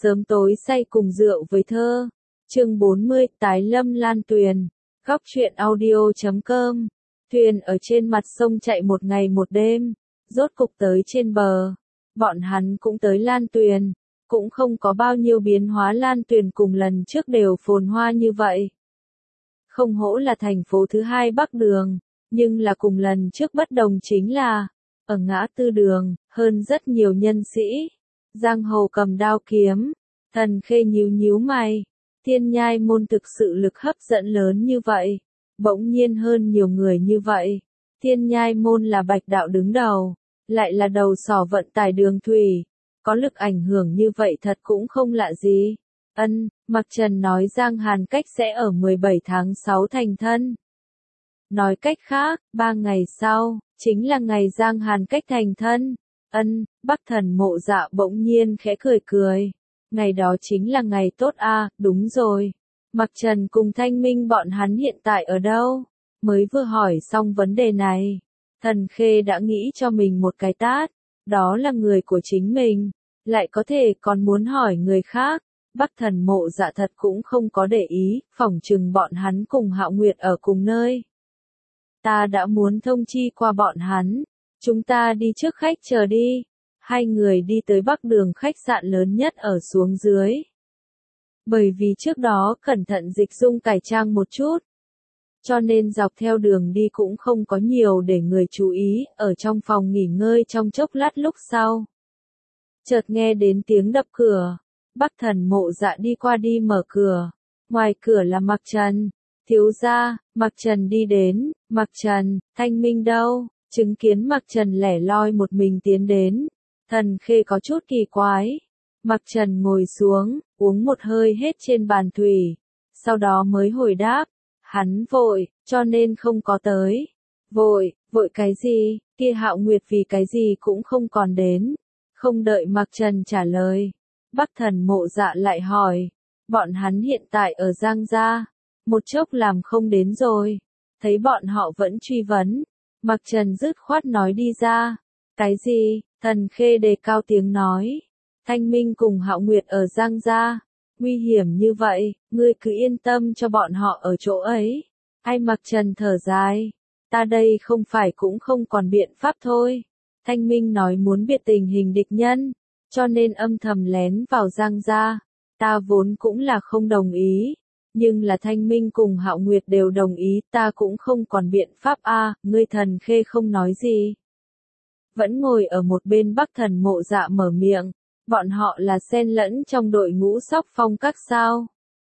Sớm tối say cùng rượu với thơ. Chương 40, Tái lâm Lan Tuyền. Góc truyện audio.com. Thuyền ở trên mặt sông chạy một ngày một đêm, rốt cục tới trên bờ. Bọn hắn cũng tới Lan Tuyền, cũng không có bao nhiêu biến hóa, Lan Tuyền cùng lần trước đều phồn hoa như vậy. Không hổ là thành phố thứ hai Bắc Đường, nhưng là cùng lần trước bất đồng chính là, ở ngã tư đường, hơn rất nhiều nhân sĩ. Giang hồ cầm đao kiếm, Thần Khê nhíu nhíu mày, Thiên Nhai môn thực sự lực hấp dẫn lớn như vậy, bỗng nhiên hơn nhiều người như vậy. Thiên Nhai môn là Bạch đạo đứng đầu, lại là đầu sỏ vận tải đường thủy, có lực ảnh hưởng như vậy thật cũng không lạ gì. Mặc Trần nói Giang Hàn Cách sẽ ở 17 tháng 6 thành thân. Nói cách khác, 3 ngày sau, chính là ngày Giang Hàn Cách thành thân. Bắc Thần Mộ Dạ bỗng nhiên khẽ cười cười. Ngày đó chính là ngày tốt a, đúng rồi. Mặc Trần cùng Thanh Minh bọn hắn hiện tại ở đâu? Mới vừa hỏi xong vấn đề này, Thần Khê đã nghĩ cho mình một cái tát. Đó là người của chính mình, lại có thể còn muốn hỏi người khác. Bắc Thần Mộ Dạ thật cũng không có để ý, phỏng chừng bọn hắn cùng Hạo Nguyệt ở cùng nơi. Ta đã muốn thông chi qua bọn hắn, chúng ta đi trước khách chờ đi. Hai người đi tới Bắc Đường khách sạn lớn nhất ở xuống dưới. Bởi vì trước đó cẩn thận dịch dung cải trang một chút, cho nên dọc theo đường đi cũng không có nhiều để người chú ý, ở trong phòng nghỉ ngơi trong chốc lát lúc sau. Chợt nghe đến tiếng đập cửa, Bắc Thần Mộ Dạ đi qua đi mở cửa, ngoài cửa là Mặc Trần. Thiếu gia, Mặc Trần đi đến. Mặc Trần, Thanh Minh đâu? Chứng kiến Mặc Trần lẻ loi một mình tiến đến, Thần Khê có chút kỳ quái. Mặc Trần ngồi xuống, uống một hơi hết trên bàn thủy, sau đó mới hồi đáp, hắn vội, cho nên không có tới. Vội cái gì? Kia Hạo Nguyệt vì cái gì cũng không còn đến. Không đợi Mặc Trần trả lời, Bắc Thần Mộ Dạ lại hỏi, bọn hắn hiện tại ở Giang gia, một chốc làm không đến rồi. Thấy bọn họ vẫn truy vấn, Mặc Trần dứt khoát nói đi ra. Cái gì? Thần Khê đề cao tiếng nói. Thanh Minh cùng Hạo Nguyệt ở Giang gia, nguy hiểm như vậy, ngươi cứ yên tâm cho bọn họ ở chỗ ấy. Ai? Mặc Trần thở dài, ta đây không phải cũng không còn biện pháp thôi. Thanh Minh nói muốn biết tình hình địch nhân, cho nên âm thầm lén vào Giang gia. Ta vốn cũng là không đồng ý, nhưng là Thanh Minh cùng Hạo Nguyệt đều đồng ý, ta cũng không còn biện pháp a. Ngươi. Thần Khê không nói gì, vẫn ngồi ở một bên. Bắc Thần Mộ Dạ mở miệng, bọn họ là xen lẫn trong đội ngũ Sóc Phong Các sao?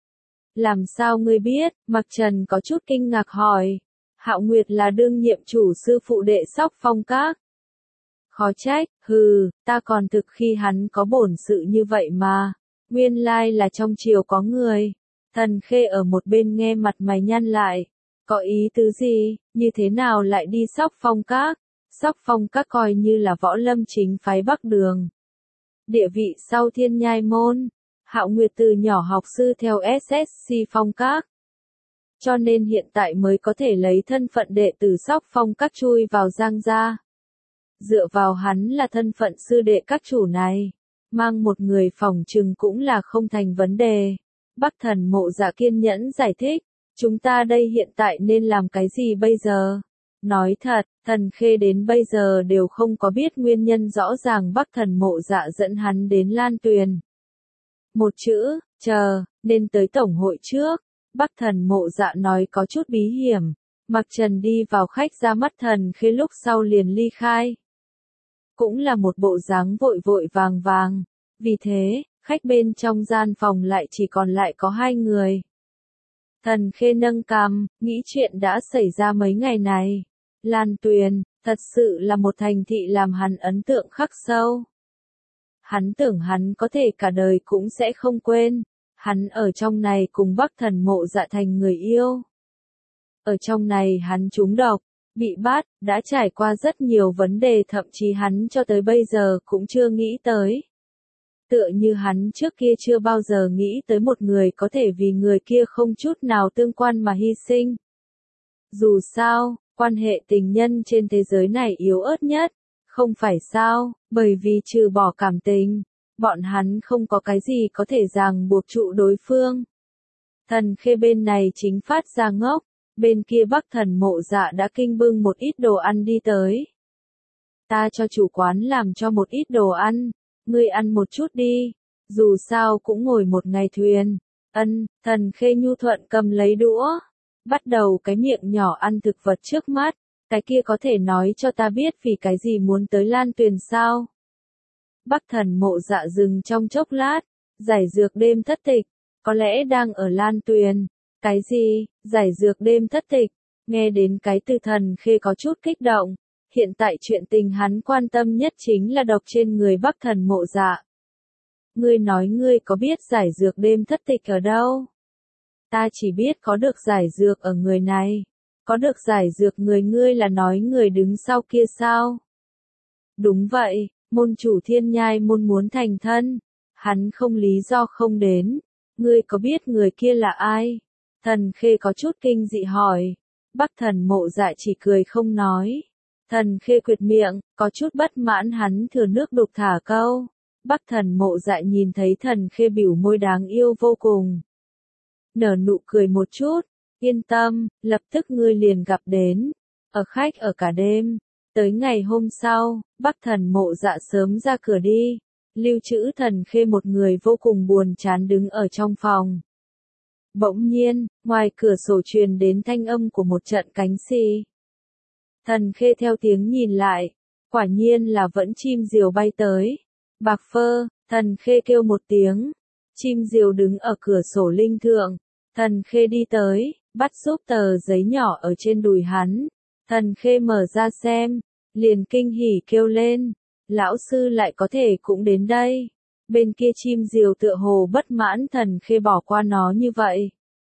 Làm sao ngươi biết? Mặc Trần có chút kinh ngạc hỏi. Hạo Nguyệt là đương nhiệm chủ sư phụ đệ Sóc Phong Các. Khó trách, ta còn thực khi hắn có bổn sự như vậy mà. Nguyên lai là trong triều có người. Thần Khê ở một bên nghe mặt mày nhăn lại. Có ý tứ gì? Như thế nào lại đi Sóc Phong Các? Sóc Phong Các coi như là võ lâm chính phái Bắc Đường, địa vị sau Thiên Nhai môn. Hạo Nguyệt từ nhỏ học sư theo SSC Phong Các, cho nên hiện tại mới có thể lấy thân phận đệ tử Sóc Phong Các chui vào Giang gia. Dựa vào hắn là thân phận sư đệ các chủ này, mang một người phỏng chừng cũng là không thành vấn đề. Bắc Thần Mộ Dạ kiên nhẫn giải thích, chúng ta đây hiện tại nên làm cái gì bây giờ? Nói thật, Thần Khê đến bây giờ đều không có biết nguyên nhân rõ ràng Bắc Thần Mộ Dạ dẫn hắn đến Lan Tuyền. Một chữ, chờ, nên tới tổng hội trước. Bắc Thần Mộ Dạ nói có chút bí hiểm. Mặc Trần đi vào khách ra mắt Thần Khê lúc sau liền ly khai. Cũng là một bộ dáng vội vội vàng vàng. Vì thế, khách bên trong gian phòng lại chỉ còn lại có hai người. Thần Khê nâng cằm, nghĩ chuyện đã xảy ra mấy ngày này. Lan Tuyền, thật sự là một thành thị làm hắn ấn tượng khắc sâu. Hắn tưởng hắn có thể cả đời cũng sẽ không quên. Hắn ở trong này cùng Bắc Thần Mộ Dạ thành người yêu. Ở trong này hắn trúng độc, bị bắt, đã trải qua rất nhiều vấn đề, thậm chí hắn cho tới bây giờ cũng chưa nghĩ tới. Tựa như hắn trước kia chưa bao giờ nghĩ tới một người có thể vì người kia không chút nào tương quan mà hy sinh. Dù sao, quan hệ tình nhân trên thế giới này yếu ớt nhất, không phải sao, bởi vì trừ bỏ cảm tình, bọn hắn không có cái gì có thể ràng buộc trụ đối phương. Thần Khê bên này chính phát ra ngốc, bên kia Bắc Thần Mộ Dạ đã kinh bưng một ít đồ ăn đi tới. Ta cho chủ quán làm cho một ít đồ ăn, ngươi ăn một chút đi, dù sao cũng ngồi một ngày thuyền. Thần Khê nhu thuận cầm lấy đũa, bắt đầu cái miệng nhỏ ăn thực vật trước mắt, cái kia có thể nói cho ta biết vì cái gì muốn tới Lan Tuyền sao? Bắc Thần Mộ Dạ dừng trong chốc lát, giải dược đêm thất tịch, có lẽ đang ở Lan Tuyền. Cái gì? Giải dược đêm thất tịch? Nghe đến cái từ Thần Khê có chút kích động. Hiện tại chuyện tình hắn quan tâm nhất chính là độc trên người Bắc Thần Mộ Dạ. Ngươi nói ngươi có biết giải dược đêm thất tịch ở đâu? Ta chỉ biết có được giải dược ở người này. Có được giải dược người ngươi là nói người đứng sau kia sao? Đúng vậy, môn chủ Thiên Nhai môn muốn thành thân. Hắn không lý do không đến. Ngươi có biết người kia là ai? Thần Khê có chút kinh dị hỏi. Bắc Thần Mộ Dạ chỉ cười không nói. Thần Khê quyệt miệng, có chút bất mãn hắn thừa nước đục thả câu. Bắc Thần Mộ Dạ nhìn thấy Thần Khê biểu môi đáng yêu vô cùng. Nở nụ cười một chút, yên tâm, lập tức ngươi liền gặp đến. Ở khách ở cả đêm. Tới ngày hôm sau, Bắc Thần Mộ Dạ sớm ra cửa đi. Lưu trữ Thần Khê một người vô cùng buồn chán đứng ở trong phòng. Bỗng nhiên, ngoài cửa sổ truyền đến thanh âm của một trận cánh xì. Thần Khê theo tiếng nhìn lại, quả nhiên là vẫn chim diều bay tới. Bạc Phơ, Thần Khê kêu một tiếng. Chim diều đứng ở cửa sổ linh thượng. Thần Khê đi tới, bắt giúp tờ giấy nhỏ ở trên đùi hắn. Thần Khê mở ra xem, liền kinh hỉ kêu lên. Lão sư lại có thể cũng đến đây. Bên kia chim diều tựa hồ bất mãn Thần Khê bỏ qua nó như vậy.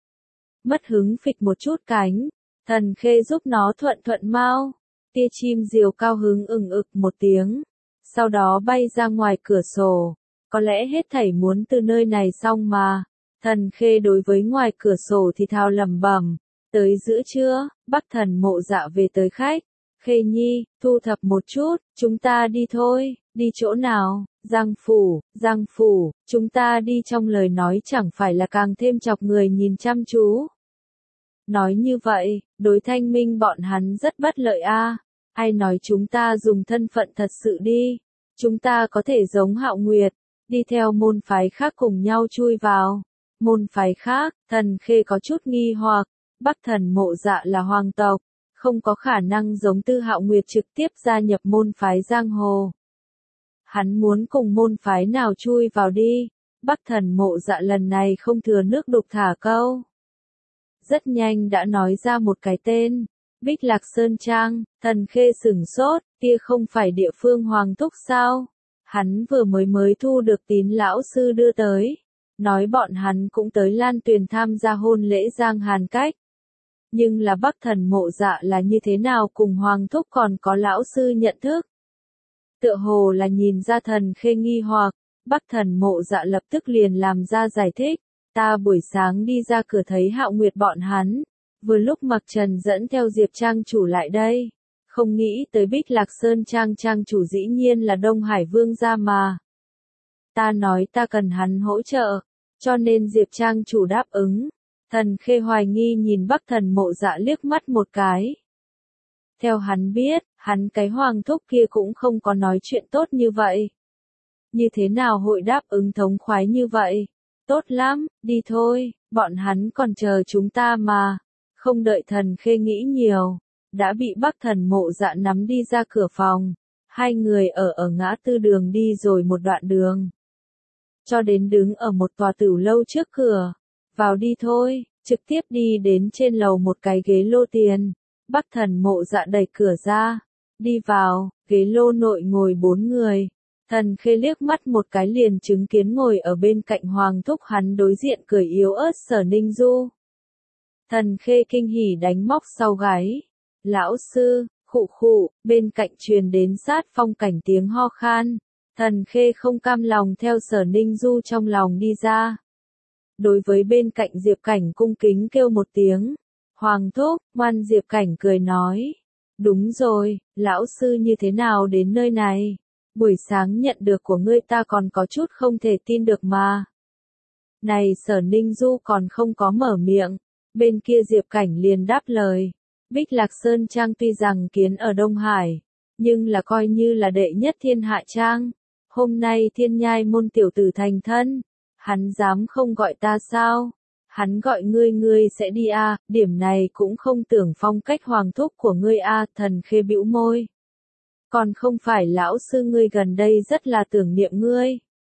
Mất hứng phịch một chút cánh. Thần Khê giúp nó thuận thuận mau. Tia chim diều cao hứng ực một tiếng. Sau đó bay ra ngoài cửa sổ. Có lẽ hết thảy muốn từ nơi này xong mà. Thần Khê đối với ngoài cửa sổ thì thào lẩm bẩm. Tới giữa trưa, Bắc Thần Mộ Dạ về tới khách. Khê Nhi, thu thập một chút, chúng ta đi thôi. Đi chỗ nào? Giang phủ, chúng ta đi trong lời nói chẳng phải là càng thêm chọc người nhìn chăm chú. Nói như vậy, đối Thanh Minh bọn hắn rất bất lợi a. Ai nói chúng ta dùng thân phận thật sự đi. Chúng ta có thể giống Hạo Nguyệt, đi theo môn phái khác cùng nhau chui vào. Môn phái khác, Thần Khê có chút nghi hoặc, Bắc Thần Mộ Dạ là hoàng tộc, không có khả năng giống Tư Hạo Nguyệt trực tiếp gia nhập môn phái giang hồ. Hắn muốn cùng môn phái nào chui vào đi, Bắc Thần Mộ Dạ lần này không thừa nước đục thả câu. Rất nhanh đã nói ra một cái tên, Bích Lạc Sơn Trang. Thần Khê sửng sốt, kia không phải địa phương hoàng thúc sao? Hắn vừa mới thu được tín lão sư đưa tới. Nói bọn hắn cũng tới Lan Tuyền tham gia hôn lễ Giang Hàn Cách. Nhưng là Bắc Thần Mộ Dạ là như thế nào cùng hoàng thúc còn có lão sư nhận thức? Tựa hồ là nhìn ra Thần Khê nghi hoặc, Bắc Thần Mộ Dạ lập tức liền làm ra giải thích. Ta buổi sáng đi ra cửa thấy Hạo Nguyệt bọn hắn, vừa lúc Mặc Trần dẫn theo Diệp Trang chủ lại đây, không nghĩ tới Bích Lạc Sơn Trang chủ dĩ nhiên là Đông Hải Vương gia mà. Ta nói ta cần hắn hỗ trợ, cho nên Diệp Trang chủ đáp ứng. Thần Khê hoài nghi nhìn Bắc Thần Mộ Dạ liếc mắt một cái. Theo hắn biết, hắn cái hoàng thúc kia cũng không có nói chuyện tốt như vậy. Như thế nào hội đáp ứng thống khoái như vậy? Tốt lắm, đi thôi, bọn hắn còn chờ chúng ta mà. Không đợi Thần Khê nghĩ nhiều, đã bị Bắc Thần Mộ Dạ nắm đi ra cửa phòng. Hai người ở ngã tư đường đi rồi một đoạn đường. Cho đến đứng ở một tòa tửu lâu trước cửa. Vào đi thôi, trực tiếp đi đến trên lầu một cái ghế lô tiền. Bắc Thần Mộ Dạ đẩy cửa ra. Đi vào, ghế lô nội ngồi 4 người. Thần Khê liếc mắt một cái liền chứng kiến ngồi ở bên cạnh hoàng thúc hắn đối diện cười yếu ớt Sở Ninh Du. Thần Khê kinh hỉ đánh móc sau gáy. Lão sư, khụ, bên cạnh truyền đến sát phong cảnh tiếng ho khan. Thần Khê không cam lòng theo Sở Ninh Du trong lòng đi ra. Đối với bên cạnh Diệp Cảnh cung kính kêu một tiếng. Hoàng thúc, ngoan Diệp Cảnh cười nói. Đúng rồi, lão sư như thế nào đến nơi này? Buổi sáng nhận được của ngươi ta còn có chút không thể tin được mà. Này Sở Ninh Du còn không có mở miệng, bên kia Diệp Cảnh liền đáp lời. Bích Lạc Sơn Trang tuy rằng kiến ở Đông Hải, nhưng là coi như là đệ nhất thiên hạ trang. Hôm nay Thiên Nhai môn tiểu tử thành thân, hắn dám không gọi ta sao? Hắn gọi ngươi sẽ đi à, điểm này cũng không tưởng phong cách hoàng thúc của ngươi à, Thần Khê bĩu môi. Còn không phải lão sư ngươi gần đây rất là tưởng niệm ngươi.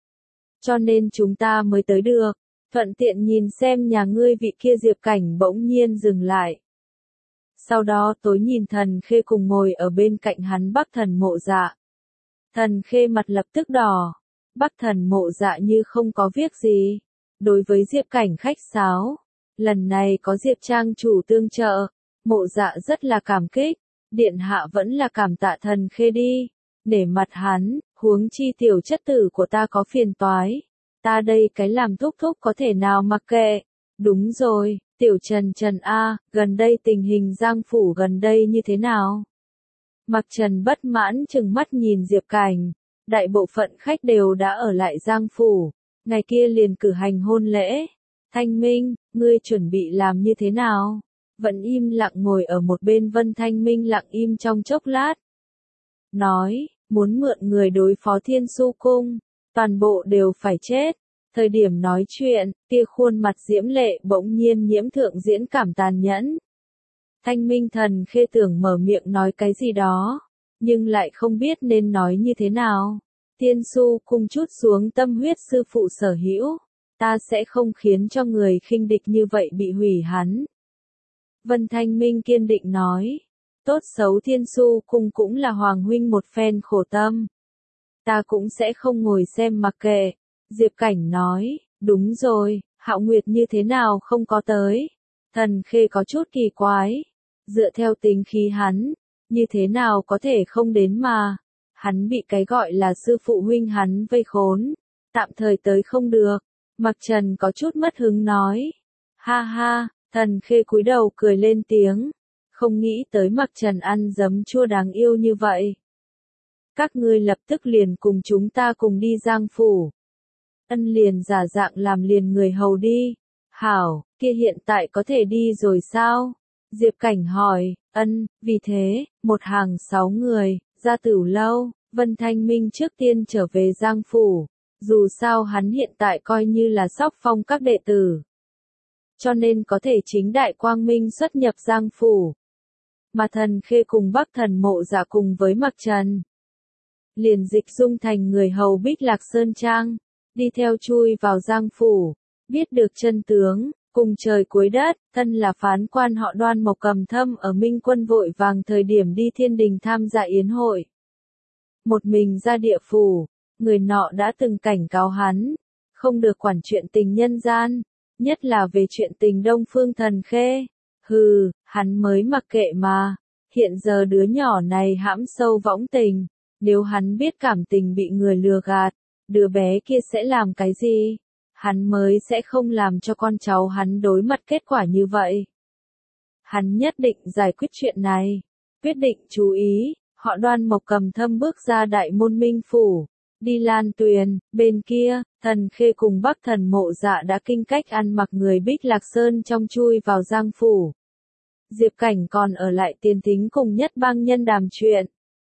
Cho nên chúng ta mới tới được, thuận tiện nhìn xem nhà ngươi vị kia. Diệp Cảnh bỗng nhiên dừng lại. Sau đó tối nhìn Thần Khê cùng ngồi ở bên cạnh hắn Bắc Thần Mộ Dạ. Thần Khê mặt lập tức đỏ, Bắc Thần Mộ Dạ như không có việc gì. Đối với Diệp Cảnh khách sáo, lần này có Diệp Trang chủ tương trợ, Mộ Dạ rất là cảm kích. Điện hạ vẫn là cảm tạ Thần Khê đi, để mặt hắn, huống chi tiểu chất tử của ta có phiền toái. Ta đây cái làm thúc thúc có thể nào mặc kệ. Đúng rồi, tiểu Trần Trần a, gần đây tình hình Giang phủ gần đây như thế nào? Mặc Trần bất mãn chừng mắt nhìn Diệp Cảnh, đại bộ phận khách đều đã ở lại Giang phủ, ngày kia liền cử hành hôn lễ. Thanh Minh, ngươi chuẩn bị làm như thế nào? Vẫn im lặng ngồi ở một bên Vân Thanh Minh lặng im trong chốc lát. Nói, muốn mượn người đối phó Thiên Su Cung, toàn bộ đều phải chết. Thời điểm nói chuyện, tia khuôn mặt diễm lệ bỗng nhiên nhiễm thượng diễn cảm tàn nhẫn. Thanh Minh Thần Khê tưởng mở miệng nói cái gì đó, nhưng lại không biết nên nói như thế nào. Thiên Su Cung chút xuống tâm huyết sư phụ sở hữu, ta sẽ không khiến cho người khinh địch như vậy bị hủy hắn. Vân Thanh Minh kiên định nói, tốt xấu Thiên Su Cung cũng là Hoàng huynh một phen khổ tâm. Ta cũng sẽ không ngồi xem mặc kệ. Diệp Cảnh nói, đúng rồi, Hạo Nguyệt như thế nào không có tới. Thần Khê có chút kỳ quái, dựa theo tính khí hắn, như thế nào có thể không đến mà. Hắn bị cái gọi là sư phụ huynh hắn vây khốn, tạm thời tới không được. Mặc Trần có chút mất hứng nói, ha ha. Thần Khê cúi đầu cười lên tiếng, không nghĩ tới Mặc Trần ăn giấm chua đáng yêu như vậy. Các ngươi lập tức liền cùng chúng ta cùng đi Giang phủ. Ân liền giả dạng làm liền người hầu đi. Hảo, kia hiện tại có thể đi rồi sao? Diệp Cảnh hỏi, vì thế, một hàng 6 người, ra Tửu lâu, Vân Thanh Minh trước tiên trở về Giang phủ. Dù sao hắn hiện tại coi như là sóc phong các đệ tử, cho nên có thể chính đại quang minh xuất nhập Giang phủ. Mà Thần Khê cùng Bắc Thần Mộ Dạ cùng với Mặc Trần, liền dịch dung thành người hầu Bích Lạc Sơn Trang, đi theo chui vào Giang phủ, biết được chân tướng, cùng trời cuối đất, thân là phán quan họ Đoan Mộc Cầm Thâm ở Minh Quân vội vàng thời điểm đi thiên đình tham gia yến hội. Một mình ra địa phủ, người nọ đã từng cảnh cáo hắn, không được quản chuyện tình nhân gian, nhất là về chuyện tình Đông Phương Thần Khê. Hừ, hắn mới mặc kệ mà, hiện giờ đứa nhỏ này hãm sâu võng tình, nếu hắn biết cảm tình bị người lừa gạt, đứa bé kia sẽ làm cái gì? Hắn mới sẽ không làm cho con cháu hắn đối mặt kết quả như vậy. Hắn nhất định giải quyết chuyện này. Quyết định chú ý, họ Đoan Mộc Cầm Thâm bước ra đại môn Minh phủ, đi Lan Tuyền, bên kia, Thần Khê cùng Bắc Thần Mộ Dạ đã kinh cách ăn mặc người Bích Lạc Sơn trong chui vào Giang phủ. Diệp Cảnh còn ở lại Tiền Thính cùng Nhất Bang nhân đàm chuyện.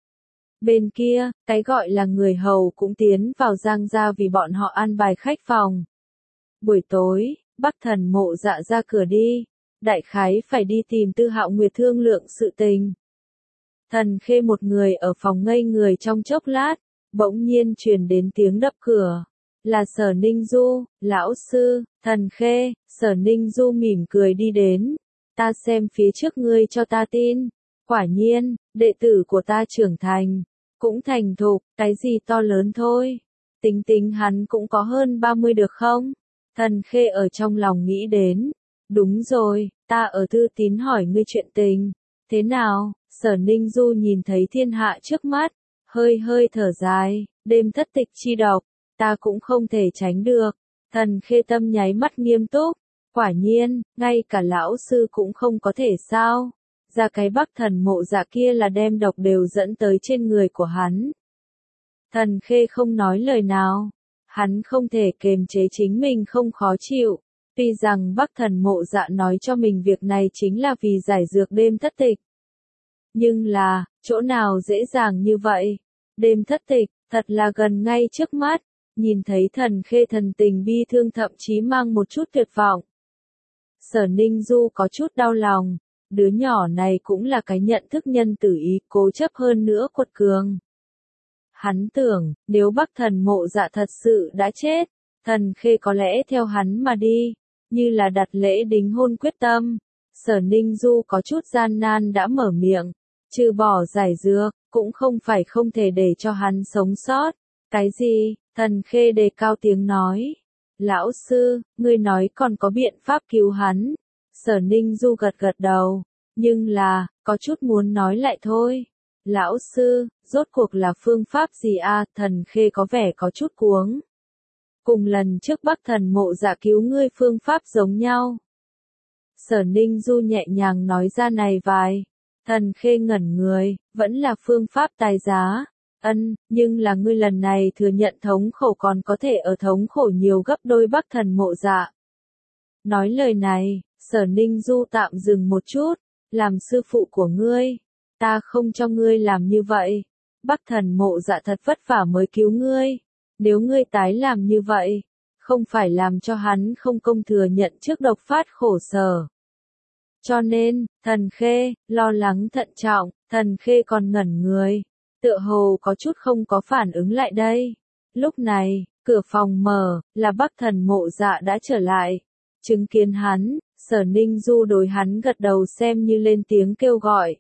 Bên kia, cái gọi là người hầu cũng tiến vào Giang gia vì bọn họ an bài khách phòng. Buổi tối, Bắc Thần Mộ Dạ ra cửa đi, đại khái phải đi tìm Tư Hạo Nguyệt thương lượng sự tình. Thần Khê một người ở phòng ngây người trong chốc lát, bỗng nhiên truyền đến tiếng đập cửa. Là Sở Ninh Du, lão sư. Thần Khê. Sở Ninh Du mỉm cười đi đến. Ta xem phía trước ngươi cho ta tin. Quả nhiên, đệ tử của ta trưởng thành, cũng thành thục, cái gì to lớn thôi. Tính tính hắn cũng có hơn 30 được không? Thần Khê ở trong lòng nghĩ đến. Đúng rồi, ta ở thư tín hỏi ngươi chuyện tình. Thế nào? Sở Ninh Du nhìn thấy thiên hạ trước mắt, hơi hơi thở dài, đêm thất tịch chi độc, ta cũng không thể tránh được. Thần Khê tâm nháy mắt nghiêm túc, quả nhiên, ngay cả lão sư cũng không có thể sao. Ra cái Bắc Thần Mộ Dạ kia là đem độc đều dẫn tới trên người của hắn. Thần Khê không nói lời nào. Hắn không thể kềm chế chính mình không khó chịu. Tuy rằng Bắc Thần Mộ Dạ nói cho mình việc này chính là vì giải dược đêm thất tịch. Nhưng là, chỗ nào dễ dàng như vậy? Đêm thất tịch, thật là gần ngay trước mắt. Nhìn thấy Thần Khê thần tình bi thương thậm chí mang một chút tuyệt vọng. Sở Ninh Du có chút đau lòng. Đứa nhỏ này cũng là cái nhận thức nhân tử ý cố chấp hơn nữa quật cường. Hắn tưởng, nếu Bắc Thần Mộ Dạ thật sự đã chết, Thần Khê có lẽ theo hắn mà đi, như là đặt lễ đính hôn quyết tâm. Sở Ninh Du có chút gian nan đã mở miệng, trừ bỏ giải dược, cũng không phải không thể để cho hắn sống sót. Cái gì? Thần Khê đề cao tiếng nói. Lão sư, ngươi nói còn có biện pháp cứu hắn. Sở Ninh Du gật gật đầu, nhưng là, có chút muốn nói lại thôi. Lão sư, rốt cuộc là phương pháp gì a? Thần Khê có vẻ có chút cuống. Cùng lần trước Bắc Thần Mộ Dạ cứu ngươi phương pháp giống nhau. Sở Ninh Du nhẹ nhàng nói ra này vài. Thần Khê ngẩn người, vẫn là phương pháp tài giá. Nhưng là ngươi lần này thừa nhận thống khổ còn có thể ở thống khổ nhiều gấp đôi Bắc Thần Mộ Dạ. Nói lời này, Sở Ninh Du tạm dừng một chút, làm sư phụ của ngươi. Ta không cho ngươi làm như vậy. Bắc Thần Mộ Dạ thật vất vả mới cứu ngươi. Nếu ngươi tái làm như vậy, không phải làm cho hắn không công thừa nhận trước độc phát khổ sở. Cho nên, Thần Khê, lo lắng thận trọng, Thần Khê còn ngẩn người, tựa hồ có chút không có phản ứng lại đây. Lúc này, cửa phòng mở, là Bắc Thần Mộ Dạ đã trở lại. Chứng kiến hắn, Sở Ninh Du đối hắn gật đầu xem như lên tiếng kêu gọi.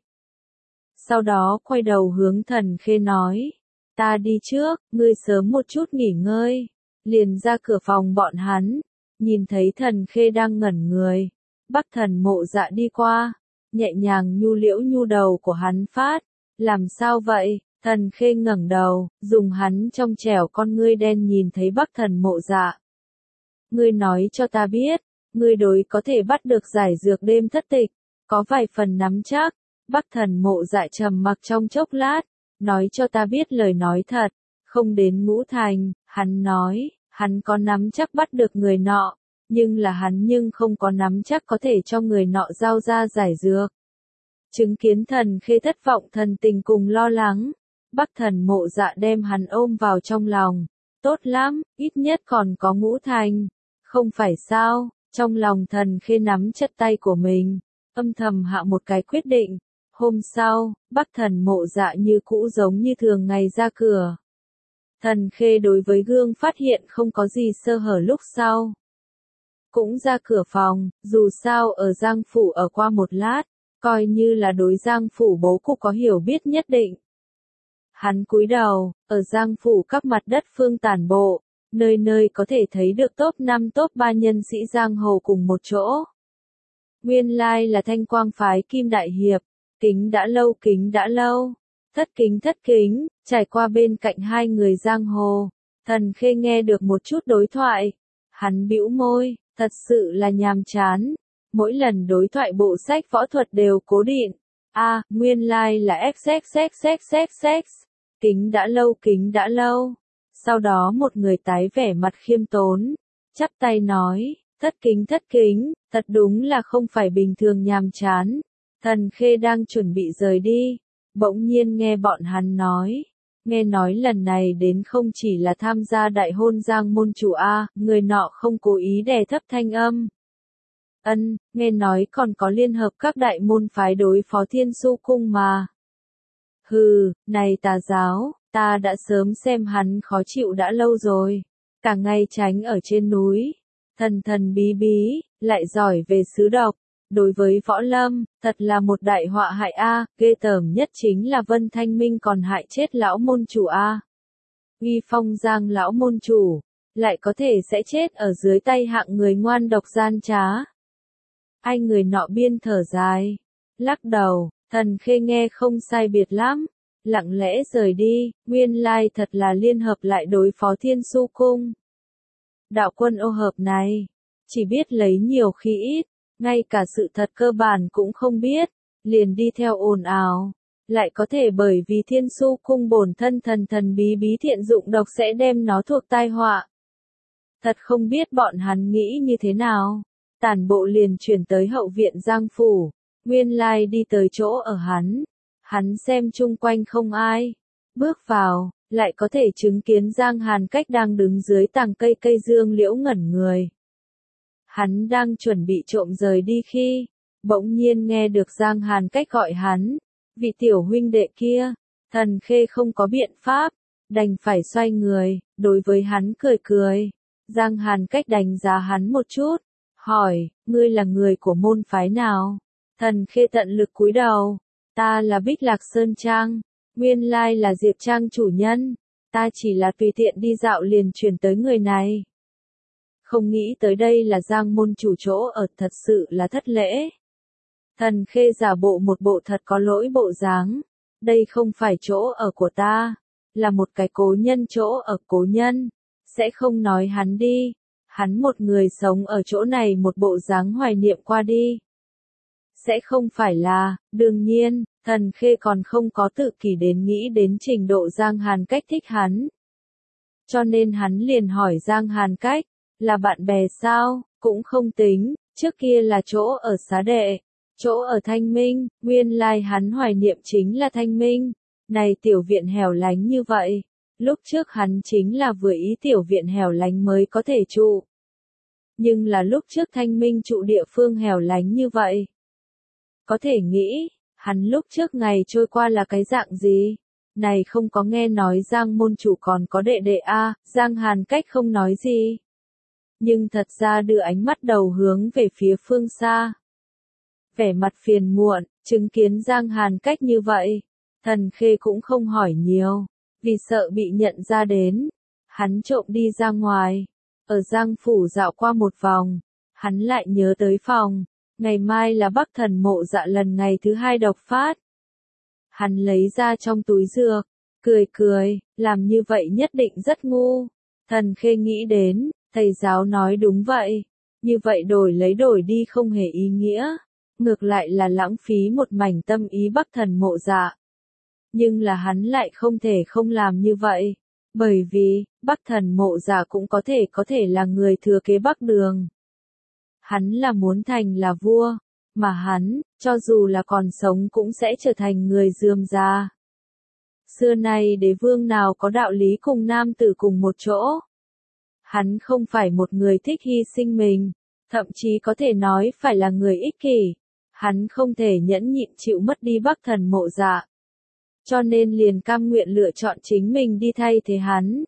Sau đó quay đầu hướng Thần Khê nói, ta đi trước, ngươi sớm một chút nghỉ ngơi. Liền ra cửa phòng bọn hắn, nhìn thấy Thần Khê đang ngẩn người. Bắc Thần Mộ Dạ đi qua, nhẹ nhàng nhu liễu nhu đầu của hắn phát. Làm sao vậy? Thần Khê ngẩng đầu, dùng hắn trong trẻo con ngươi đen nhìn thấy Bắc Thần Mộ Dạ. Ngươi nói cho ta biết, ngươi đối có thể bắt được giải dược đêm thất tịch, có vài phần nắm chắc. Bắc Thần Mộ Dạ trầm mặc trong chốc lát, nói cho ta biết lời nói thật, không đến ngũ thành. Hắn nói, hắn có nắm chắc bắt được người nọ, nhưng là hắn không có nắm chắc có thể cho người nọ giao ra giải dược. Chứng kiến Thần Khê thất vọng thần tình cùng lo lắng, Bắc Thần Mộ Dạ đem hắn ôm vào trong lòng. Tốt lắm, ít nhất còn có ngũ thành. Không phải sao? Trong lòng Thần Khê nắm chặt tay của mình, âm thầm hạ một cái quyết định. Hôm sau, Bắc Thần Mộ Dạ như cũ giống như thường ngày ra cửa. Thần Khê đối với gương phát hiện không có gì sơ hở lúc sau. Cũng ra cửa phòng, dù sao ở Giang Phủ ở qua một lát, coi như là đối Giang Phủ bố cục có hiểu biết nhất định. Hắn cúi đầu, ở Giang Phủ các mặt đất phương tản bộ, nơi nơi có thể thấy được top 5 top 3 nhân sĩ Giang Hồ cùng một chỗ. Nguyên lai là Thanh Quang phái Kim Đại Hiệp, kính đã lâu, thất kính, trải qua bên cạnh hai người Giang Hồ. Thần Khê nghe được một chút đối thoại. Hắn bĩu môi, thật sự là nhàm chán. Mỗi lần đối thoại bộ sách võ thuật đều cố định. Nguyên lai là XXXXXX. Kính đã lâu. Sau đó một người tái vẻ mặt khiêm tốn, chắp tay nói, thất kính, thật đúng là không phải bình thường nhàm chán. Thần Khê đang chuẩn bị rời đi, bỗng nhiên nghe bọn hắn nói. Nghe nói lần này đến không chỉ là tham gia đại hôn Giang môn chủ người nọ không cố ý đè thấp thanh âm. Nghe nói còn có liên hợp các đại môn phái đối phó Thiên Su Cung mà. Hừ, này tà giáo, ta đã sớm xem hắn khó chịu đã lâu rồi. Cả ngày tránh ở trên núi, thần bí, lại giỏi về sứ độc. Đối với võ lâm, thật là một đại họa hại ghê tởm nhất chính là Vân Thanh Minh còn hại chết lão môn chủ Uy phong Giang lão môn chủ, lại có thể sẽ chết ở dưới tay hạng người ngoan độc gian trá. Ai người nọ biên thở dài, lắc đầu, Thần Khê nghe không sai biệt lắm, lặng lẽ rời đi, nguyên lai thật là liên hợp lại đối phó Thiên Su Cung. Đạo quân ô hợp này, chỉ biết lấy nhiều khi ít, ngay cả sự thật cơ bản cũng không biết, liền đi theo ồn ào. lại có thể bởi vì Thiên Su cung bổn thân thần thần bí bí thiện dụng độc sẽ đem nó thuộc tai họa. Thật không biết bọn hắn nghĩ như thế nào. Tản bộ liền chuyển tới hậu viện Giang phủ, nguyên lai đi tới chỗ ở hắn. Hắn xem chung quanh không ai, bước vào, lại có thể chứng kiến Giang Hàn Cách đang đứng dưới tàng cây cây dương liễu ngẩn người. Hắn đang chuẩn bị trộm rời đi khi, bỗng nhiên nghe được Giang Hàn Cách gọi hắn, vị tiểu huynh đệ kia. Thần Khê không có biện pháp, đành phải xoay người, đối với hắn cười cười. Giang Hàn Cách đánh giá hắn một chút, hỏi, ngươi là người của môn phái nào? Thần Khê tận lực cúi đầu, ta là Bích Lạc Sơn Trang, nguyên lai là Diệp Trang chủ nhân, ta chỉ là tùy tiện đi dạo liền chuyển tới người này. Không nghĩ tới đây là Giang môn chủ chỗ ở, thật sự là thất lễ. Thần Khê giả bộ một bộ thật có lỗi bộ dáng, đây không phải chỗ ở của ta, là một cái cố nhân chỗ ở cố nhân, sẽ không nói hắn đi, hắn một người sống ở chỗ này một bộ dáng hoài niệm qua đi. Sẽ không phải là, đương nhiên, Thần Khê còn không có tự kỷ đến nghĩ đến trình độ Giang Hàn Cách thích hắn. Cho nên hắn liền hỏi Giang Hàn Cách, là bạn bè sao? Cũng không tính, trước kia là chỗ ở xá đệ, chỗ ở Thanh Minh, nguyên lai hắn hoài niệm chính là Thanh Minh. Này tiểu viện hẻo lánh như vậy, lúc trước hắn chính là vừa ý tiểu viện hẻo lánh mới có thể trụ. Nhưng là lúc trước Thanh Minh trụ địa phương hẻo lánh như vậy. Có thể nghĩ, hắn lúc trước ngày trôi qua là cái dạng gì? Này không có nghe nói Giang môn chủ còn có đệ đệ a, Giang Hàn Cách không nói gì. Nhưng thật ra đưa ánh mắt đầu hướng về phía phương xa. Vẻ mặt phiền muộn, chứng kiến Giang Hàn Cách như vậy. Thần Khê cũng không hỏi nhiều, vì sợ bị nhận ra đến. Hắn trộm đi ra ngoài, ở Giang phủ dạo qua một vòng, hắn lại nhớ tới phòng. Ngày mai là Bắc Thần Mộ Dạ lần ngày thứ 2 độc phát. Hắn lấy ra trong túi dược, cười cười, làm như vậy nhất định rất ngu. Thần Khê nghĩ đến, thầy giáo nói đúng vậy. Như vậy đổi lấy đổi đi không hề ý nghĩa. Ngược lại là lãng phí một mảnh tâm ý Bắc Thần Mộ Dạ. Nhưng là hắn lại không thể không làm như vậy. Bởi vì, Bắc Thần Mộ Dạ cũng có thể là người thừa kế Bắc Đường. Hắn là muốn thành là vua, mà hắn, cho dù là còn sống cũng sẽ trở thành người rườm rà. Xưa nay đế vương nào có đạo lý cùng nam tử cùng một chỗ. Hắn không phải một người thích hy sinh mình, thậm chí có thể nói phải là người ích kỷ. Hắn không thể nhẫn nhịn chịu mất đi Bắc Thần Mộ Dạ. Cho nên liền cam nguyện lựa chọn chính mình đi thay thế hắn.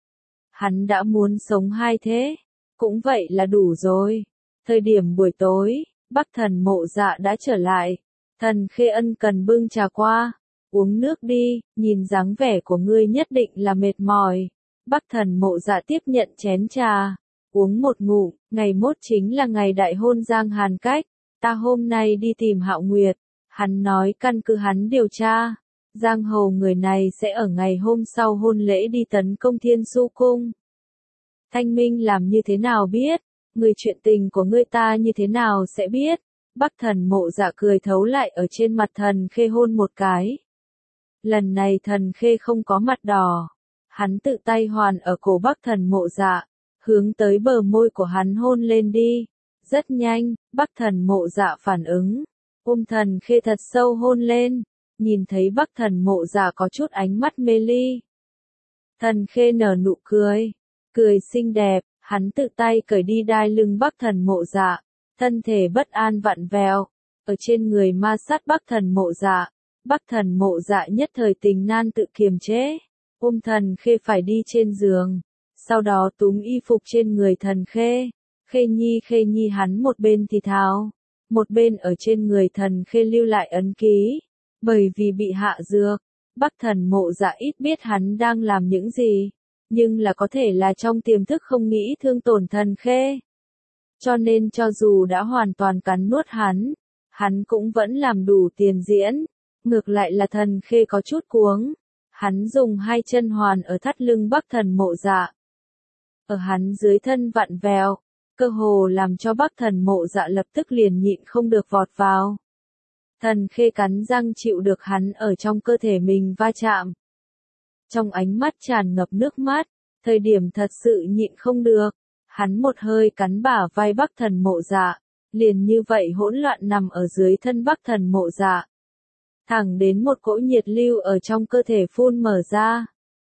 Hắn đã muốn sống hai thế, cũng vậy là đủ rồi. Thời điểm buổi tối, Bắc Thần Mộ Dạ đã trở lại. Thần Khê ân cần bưng trà qua. Uống nước đi, nhìn dáng vẻ của ngươi nhất định là mệt mỏi. Bắc Thần Mộ Dạ tiếp nhận chén trà. Uống một ngụm, ngày mốt chính là ngày đại hôn Giang Hàn Cách. Ta hôm nay đi tìm Hạo Nguyệt. Hắn nói căn cứ hắn điều tra. Giang hồ người này sẽ ở ngày hôm sau hôn lễ đi tấn công Thiên Su Cung. Thanh Minh làm như thế nào biết? Người chuyện tình của ngươi ta như thế nào sẽ biết? Bắc Thần Mộ Dạ cười thấu lại ở trên mặt Thần Khê hôn một cái. Lần này Thần Khê không có mặt đỏ. Hắn tự tay hoàn ở cổ Bắc Thần Mộ Dạ, hướng tới bờ môi của hắn hôn lên đi. Rất nhanh, Bắc Thần Mộ Dạ phản ứng. Ôm Thần Khê thật sâu hôn lên. Nhìn thấy Bắc Thần Mộ Dạ có chút ánh mắt mê ly. Thần Khê nở nụ cười. Cười xinh đẹp. Hắn tự tay cởi đi đai lưng Bắc Thần Mộ Dạ, thân thể bất an vặn vẹo, ở trên người ma sát Bắc Thần Mộ Dạ. Bắc Thần Mộ Dạ nhất thời tình nan tự kiềm chế, ôm Thần Khê phải đi trên giường, sau đó túm y phục trên người Thần Khê. Khê Nhi hắn một bên thì thào, một bên ở trên người Thần Khê lưu lại ấn ký, bởi vì bị hạ dược, Bắc Thần Mộ Dạ ít biết hắn đang làm những gì. Nhưng là có thể là trong tiềm thức không nghĩ thương tổn Thần Khê. Cho nên cho dù đã hoàn toàn cắn nuốt hắn cũng vẫn làm đủ tiền diễn. Ngược lại là Thần Khê có chút cuống. Hắn dùng hai chân hoàn ở thắt lưng Bắc Thần Mộ Dạ. Ở hắn dưới thân vặn vẹo, cơ hồ làm cho Bắc Thần Mộ Dạ lập tức liền nhịn không được vọt vào. Thần Khê cắn răng chịu được hắn ở trong cơ thể mình va chạm. Trong ánh mắt tràn ngập nước mắt, thời điểm thật sự nhịn không được, hắn một hơi cắn bả vai Bắc Thần Mộ Dạ, liền như vậy hỗn loạn nằm ở dưới thân Bắc Thần Mộ Dạ. Thẳng đến một cỗ nhiệt lưu ở trong cơ thể phun mở ra.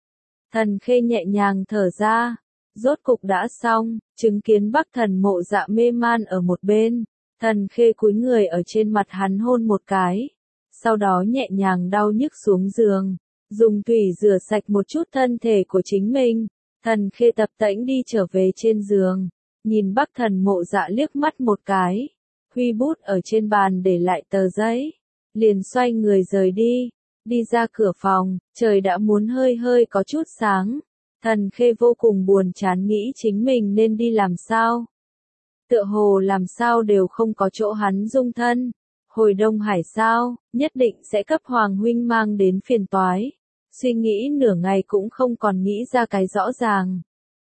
Thần Khê nhẹ nhàng thở ra, rốt cục đã xong, chứng kiến Bắc Thần Mộ Dạ mê man ở một bên, Thần Khê cúi người ở trên mặt hắn hôn một cái, sau đó nhẹ nhàng đau nhức xuống giường, dùng thủy rửa sạch một chút thân thể của chính mình. Thần Khê tập tễnh đi trở về trên giường, nhìn Bắc Thần Mộ Dạ liếc mắt một cái, huy bút ở trên bàn để lại tờ giấy, liền xoay người rời đi, đi ra cửa phòng, trời đã muốn hơi hơi có chút sáng. Thần Khê vô cùng buồn chán nghĩ chính mình nên đi làm sao. Tựa hồ làm sao đều không có chỗ hắn dung thân. Hồi Đông Hải sao, nhất định sẽ cấp Hoàng huynh mang đến phiền toái. Suy nghĩ nửa ngày cũng không còn nghĩ ra cái rõ ràng.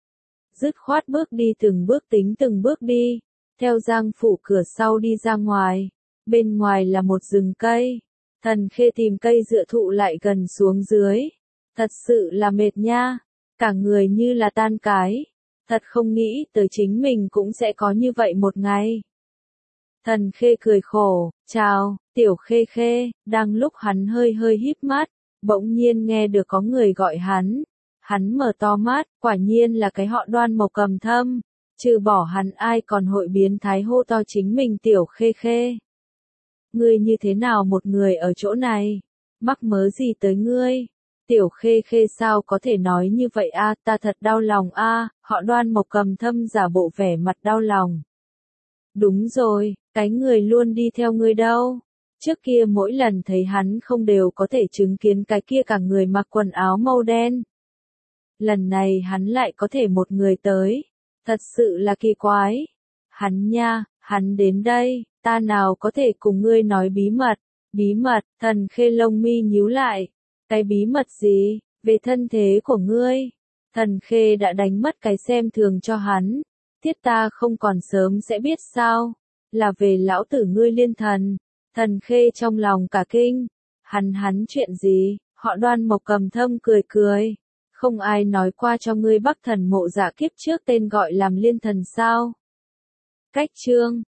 Dứt khoát bước đi từng bước tính từng bước đi, theo Giang phủ cửa sau đi ra ngoài. Bên ngoài là một rừng cây. Thần Khê tìm cây dựa thụ lại gần xuống dưới. Thật sự là mệt nha, cả người như là tan cái. Thật không nghĩ tới chính mình cũng sẽ có như vậy một ngày. Thần Khê cười khổ, chào, Tiểu Khê Khê, đang lúc hắn hơi hơi híp mắt, bỗng nhiên nghe được có người gọi hắn. Hắn mở to mắt, quả nhiên là cái họ Đoan Mộc Cầm Thâm, trừ bỏ hắn ai còn hội biến thái hô to chính mình Tiểu Khê Khê. Ngươi như thế nào một người ở chỗ này? Mắc mớ gì tới ngươi? Tiểu Khê Khê sao có thể nói như vậy a, ta thật đau lòng a, họ Đoan Mộc Cầm Thâm giả bộ vẻ mặt đau lòng. Đúng rồi, cái người luôn đi theo ngươi đâu? Trước kia mỗi lần thấy hắn không đều có thể chứng kiến cái kia cả người mặc quần áo màu đen. Lần này hắn lại có thể một người tới, thật sự là kỳ quái. Hắn nha, hắn đến đây, ta nào có thể cùng ngươi nói bí mật. Bí mật, Thần Khê lông mi nhíu lại. Cái bí mật gì, về thân thế của ngươi? Thần Khê đã đánh mất cái xem thường cho hắn. Tiết ta không còn sớm sẽ biết sao? Là về lão tử ngươi Liên Thần. Thần Khê trong lòng cả kinh. Hắn chuyện gì? Họ Đoan Mộc Cầm Thâm cười cười. Không ai nói qua cho ngươi Bắc Thần Mộ Dạ kiếp trước tên gọi làm Liên Thần sao? Cách chương